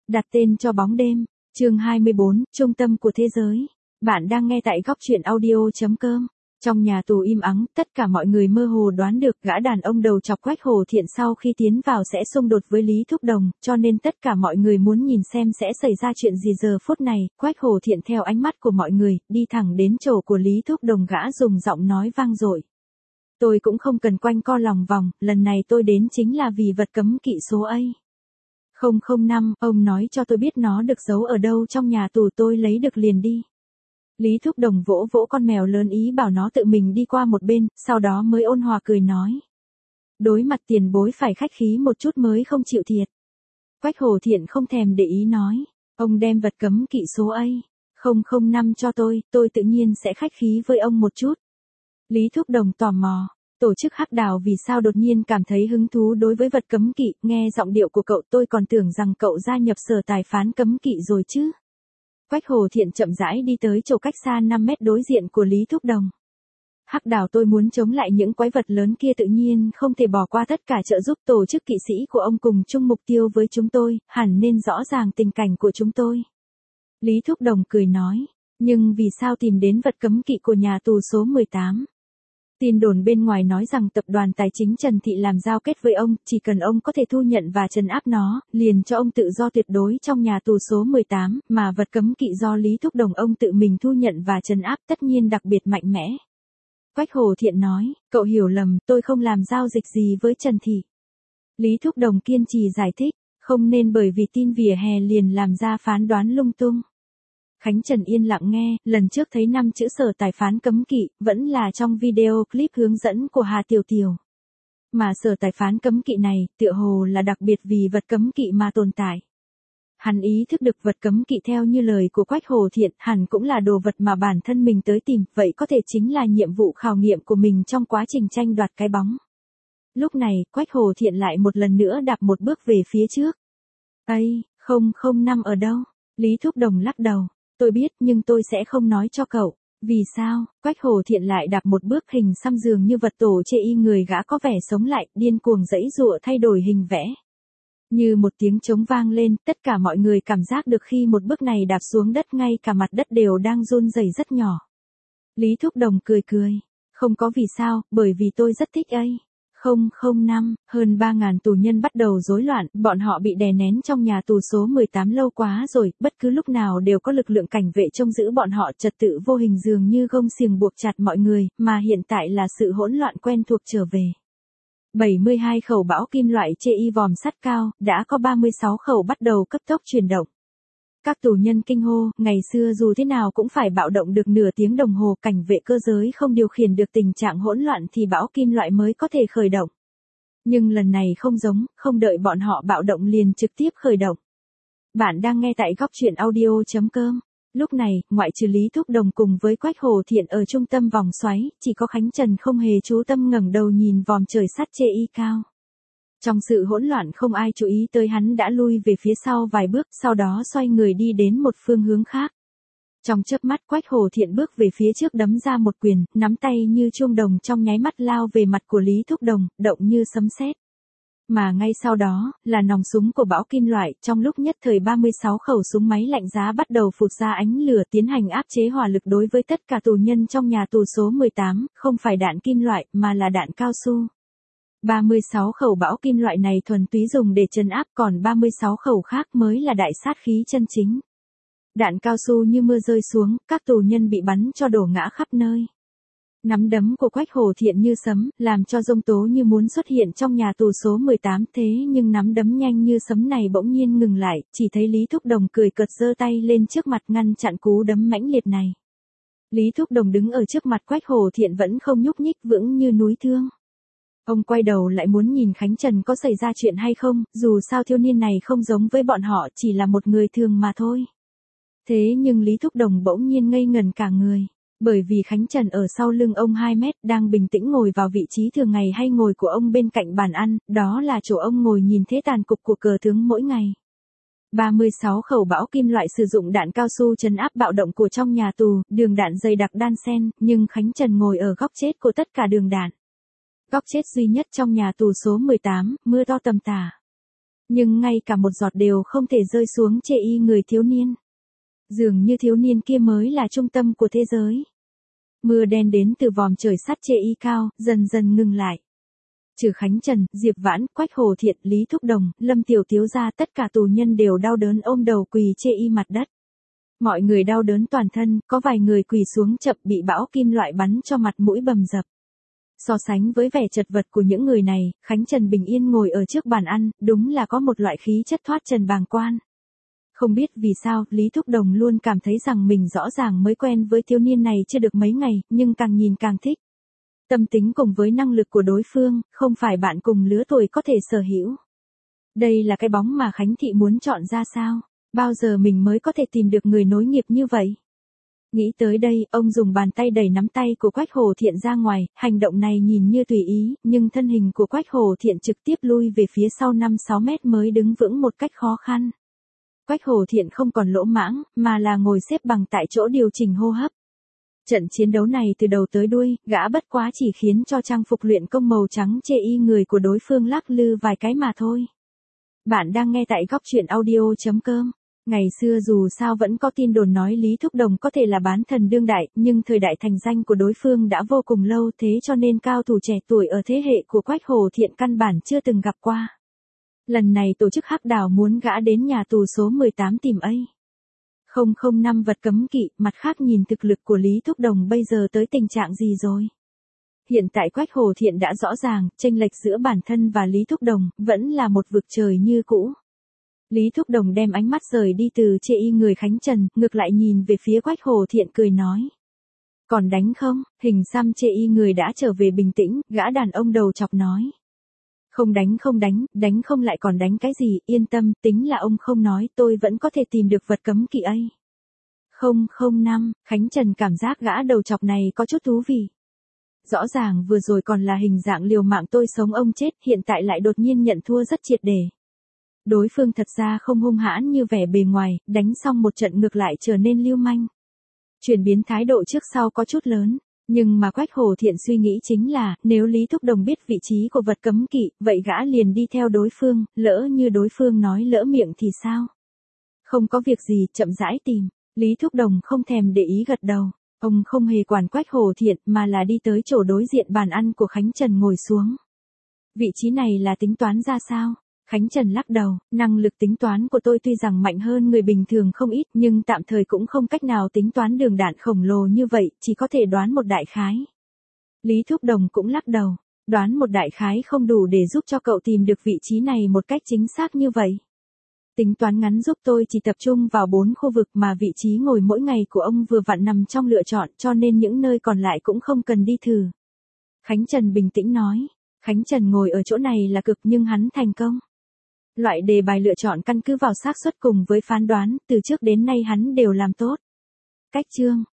Đặt tên cho bóng đêm. Chương 24, trung tâm của thế giới. Bạn đang nghe tại góc truyện audio.com. Trong nhà tù im ắng, tất cả mọi người mơ hồ đoán được gã đàn ông đầu chọc Quách Hổ Thiện sau khi tiến vào sẽ xung đột với Lý Thúc Đồng, cho nên tất cả mọi người muốn nhìn xem sẽ xảy ra chuyện gì giờ phút này. Quách Hổ Thiện theo ánh mắt của mọi người, đi thẳng đến chỗ của Lý Thúc Đồng, gã dùng giọng nói vang dội. Tôi cũng không cần quanh co lòng vòng, lần này tôi đến chính là vì vật cấm kỵ số A. 005, ông nói cho tôi biết nó được giấu ở đâu trong nhà tù, tôi lấy được liền đi. Lý Thúc Đồng vỗ vỗ con mèo lớn ý bảo nó tự mình đi qua một bên, sau đó mới ôn hòa cười nói. Đối mặt tiền bối phải khách khí một chút mới không chịu thiệt. Quách Hổ Thiện không thèm để ý nói. Ông đem vật cấm kỵ số A 005 cho tôi tự nhiên sẽ khách khí với ông một chút. Lý Thúc Đồng tò mò. Tổ chức Hắc Đào vì sao đột nhiên cảm thấy hứng thú đối với vật cấm kỵ, nghe giọng điệu của cậu tôi còn tưởng rằng cậu gia nhập sở tài phán cấm kỵ rồi chứ. Quách Hổ Thiện chậm rãi đi tới chỗ cách xa 5 mét đối diện của Lý Thúc Đồng. Hắc Đào tôi muốn chống lại những quái vật lớn kia, tự nhiên không thể bỏ qua tất cả trợ giúp. Tổ chức kỵ sĩ của ông cùng chung mục tiêu với chúng tôi, hẳn nên rõ ràng tình cảnh của chúng tôi. Lý Thúc Đồng cười nói, nhưng vì sao tìm đến vật cấm kỵ của nhà tù số 18? Tin đồn bên ngoài nói rằng tập đoàn tài chính Trần Thị làm giao kết với ông, chỉ cần ông có thể thu nhận và trấn áp nó, liền cho ông tự do tuyệt đối trong nhà tù số 18, mà vật cấm kỵ do Lý Thúc Đồng ông tự mình thu nhận và trấn áp tất nhiên đặc biệt mạnh mẽ. Quách Hổ Thiện nói, cậu hiểu lầm, tôi không làm giao dịch gì với Trần Thị. Lý Thúc Đồng kiên trì giải thích, không nên bởi vì tin vỉa hè liền làm ra phán đoán lung tung. Khánh Trần yên lặng nghe, lần trước thấy 5 chữ sở tài phán cấm kỵ, vẫn là trong video clip hướng dẫn của Hà Tiểu Tiểu. Mà sở tài phán cấm kỵ này, tựa hồ là đặc biệt vì vật cấm kỵ mà tồn tại. Hắn ý thức được vật cấm kỵ theo như lời của Quách Hổ Thiện, hẳn cũng là đồ vật mà bản thân mình tới tìm, vậy có thể chính là nhiệm vụ khảo nghiệm của mình trong quá trình tranh đoạt cái bóng. Lúc này, Quách Hổ Thiện lại một lần nữa đạp một bước về phía trước. Ây, 005 ở đâu? Lý Thúc Đồng lắc đầu. Tôi biết nhưng tôi sẽ không nói cho cậu. Vì sao? Quách Hổ Thiện lại đạp một bước, hình xăm dường như vật tổ chê y người gã có vẻ sống lại, điên cuồng giãy giụa thay đổi hình vẽ. Như một tiếng trống vang lên, tất cả mọi người cảm giác được khi một bước này đạp xuống đất, ngay cả mặt đất đều đang run rẩy rất nhỏ. Lý Thúc Đồng cười cười. Không có vì sao, bởi vì tôi rất thích A 005, hơn 3.000 tù nhân bắt đầu rối loạn, bọn họ bị đè nén trong nhà tù số 18 lâu quá rồi, bất cứ lúc nào đều có lực lượng cảnh vệ trông giữ bọn họ, trật tự vô hình dường như gông xiềng buộc chặt mọi người, mà hiện tại là sự hỗn loạn quen thuộc trở về. 72 khẩu bão kim loại chê y vòm sắt cao, đã có 36 khẩu bắt đầu cấp tốc chuyển động. Các tù nhân kinh hô, ngày xưa dù thế nào cũng phải bạo động được nửa tiếng đồng hồ, cảnh vệ cơ giới không điều khiển được tình trạng hỗn loạn thì bão kim loại mới có thể khởi động. Nhưng lần này không giống, không đợi bọn họ bạo động liền trực tiếp khởi động. Bạn đang nghe tại góc truyện audio.com. Lúc này, ngoại trừ Lý Thúc Đồng cùng với Quách Hổ Thiện ở trung tâm vòng xoáy, chỉ có Khánh Trần không hề chú tâm ngẩng đầu nhìn vòm trời sắt chê y cao. Trong sự hỗn loạn không ai chú ý tới hắn đã lui về phía sau vài bước, sau đó xoay người đi đến một phương hướng khác. Trong chớp mắt Quách Hổ Thiện bước về phía trước, đấm ra một quyền, nắm tay như chuông đồng trong nháy mắt lao về mặt của Lý Thúc Đồng, động như sấm sét. Mà ngay sau đó, là nòng súng của bão kim loại, trong lúc nhất thời 36 khẩu súng máy lạnh giá bắt đầu phụt ra ánh lửa, tiến hành áp chế hỏa lực đối với tất cả tù nhân trong nhà tù số 18, không phải đạn kim loại, mà là đạn cao su. 36 khẩu bão kim loại này thuần túy dùng để trấn áp, còn 36 khẩu khác mới là đại sát khí chân chính. Đạn cao su như mưa rơi xuống, các tù nhân bị bắn cho đổ ngã khắp nơi. Nắm đấm của Quách Hổ Thiện như sấm, làm cho giông tố như muốn xuất hiện trong nhà tù số 18, thế nhưng nắm đấm nhanh như sấm này bỗng nhiên ngừng lại, chỉ thấy Lý Thúc Đồng cười cợt giơ tay lên trước mặt ngăn chặn cú đấm mãnh liệt này. Lý Thúc Đồng đứng ở trước mặt Quách Hổ Thiện vẫn không nhúc nhích, vững như núi thương. Ông quay đầu lại muốn nhìn Khánh Trần có xảy ra chuyện hay không, dù sao thiếu niên này không giống với bọn họ, chỉ là một người thường mà thôi. Thế nhưng Lý Thúc Đồng bỗng nhiên ngây ngẩn cả người, bởi vì Khánh Trần ở sau lưng ông 2 mét, đang bình tĩnh ngồi vào vị trí thường ngày hay ngồi của ông bên cạnh bàn ăn, đó là chỗ ông ngồi nhìn thế tàn cục của cờ tướng mỗi ngày. 36 khẩu bão kim loại sử dụng đạn cao su trấn áp bạo động của trong nhà tù, đường đạn dày đặc đan xen, nhưng Khánh Trần ngồi ở góc chết của tất cả đường đạn. Góc chết duy nhất trong nhà tù số 18, mưa to tầm tả. Nhưng ngay cả một giọt đều không thể rơi xuống chê y người thiếu niên. Dường như thiếu niên kia mới là trung tâm của thế giới. Mưa đen đến từ vòm trời sắt chê y cao, dần dần ngừng lại. Trừ Khánh Trần, Diệp Vãn, Quách Hồ Thiện, Lý Thúc Đồng, Lâm Tiểu Thiếu gia, tất cả tù nhân đều đau đớn ôm đầu quỳ chê y mặt đất. Mọi người đau đớn toàn thân, có vài người quỳ xuống chậm bị bão kim loại bắn cho mặt mũi bầm dập. So sánh với vẻ chật vật của những người này, Khánh Trần bình yên ngồi ở trước bàn ăn, đúng là có một loại khí chất thoát trần bàng quan. Không biết vì sao, Lý Thúc Đồng luôn cảm thấy rằng mình rõ ràng mới quen với thiếu niên này chưa được mấy ngày, nhưng càng nhìn càng thích. Tâm tính cùng với năng lực của đối phương, không phải bạn cùng lứa tuổi có thể sở hữu. Đây là cái bóng mà Khánh Thị muốn chọn ra sao? Bao giờ mình mới có thể tìm được người nối nghiệp như vậy? Nghĩ tới đây, ông dùng bàn tay đẩy nắm tay của Quách Hồ Thiện ra ngoài, hành động này nhìn như tùy ý, nhưng thân hình của Quách Hồ Thiện trực tiếp lui về phía sau 5-6 mét mới đứng vững một cách khó khăn. Quách Hồ Thiện không còn lỗ mãng, mà là ngồi xếp bằng tại chỗ điều chỉnh hô hấp. Trận chiến đấu này từ đầu tới đuôi, gã bất quá chỉ khiến cho trang phục luyện công màu trắng chê y người của đối phương lắc lư vài cái mà thôi. Bạn đang nghe tại góc truyện audio.com. Ngày xưa dù sao vẫn có tin đồn nói Lý Thúc Đồng có thể là bán thần đương đại, nhưng thời đại thành danh của đối phương đã vô cùng lâu, thế cho nên cao thủ trẻ tuổi ở thế hệ của Quách Hồ Thiện căn bản chưa từng gặp qua. Lần này tổ chức Hắc Đảo muốn gã đến nhà tù số 18 tìm A005 vật cấm kỵ, mặt khác nhìn thực lực của Lý Thúc Đồng bây giờ tới tình trạng gì rồi. Hiện tại Quách Hồ Thiện đã rõ ràng, chênh lệch giữa bản thân và Lý Thúc Đồng, vẫn là một vực trời như cũ. Lý Thúc Đồng đem ánh mắt rời đi từ chê y người Khánh Trần, ngược lại nhìn về phía Quách Hồ Thiện cười nói. Còn đánh không? Hình xăm chê y người đã trở về bình tĩnh, gã đàn ông đầu chọc nói. Không đánh, đánh không lại còn đánh cái gì, yên tâm, tính là ông không nói, tôi vẫn có thể tìm được vật cấm kỵ A005, Khánh Trần cảm giác gã đầu chọc này có chút thú vị. Rõ ràng vừa rồi còn là hình dạng liều mạng tôi sống ông chết, hiện tại lại đột nhiên nhận thua rất triệt để. Đối phương thật ra không hung hãn như vẻ bề ngoài, đánh xong một trận ngược lại trở nên lưu manh. Chuyển biến thái độ trước sau có chút lớn, nhưng mà Quách Hồ Thiện suy nghĩ chính là, nếu Lý Thúc Đồng biết vị trí của vật cấm kỵ, vậy gã liền đi theo đối phương, lỡ như đối phương nói lỡ miệng thì sao? Không có việc gì, chậm rãi tìm. Lý Thúc Đồng không thèm để ý gật đầu. Ông không hề quản Quách Hồ Thiện mà là đi tới chỗ đối diện bàn ăn của Khánh Trần ngồi xuống. Vị trí này là tính toán ra sao? Khánh Trần lắc đầu, năng lực tính toán của tôi tuy rằng mạnh hơn người bình thường không ít, nhưng tạm thời cũng không cách nào tính toán đường đạn khổng lồ như vậy, chỉ có thể đoán một đại khái. Lý Thúc Đồng cũng lắc đầu, đoán một đại khái không đủ để giúp cho cậu tìm được vị trí này một cách chính xác như vậy. Tính toán ngắn giúp tôi chỉ tập trung vào 4 khu vực mà vị trí ngồi mỗi ngày của ông vừa vặn nằm trong lựa chọn, cho nên những nơi còn lại cũng không cần đi thử. Khánh Trần bình tĩnh nói, Khánh Trần ngồi ở chỗ này là cực nhưng hắn thành công. Loại đề bài lựa chọn căn cứ vào xác suất cùng với phán đoán, từ trước đến nay hắn đều làm tốt. Cách chương,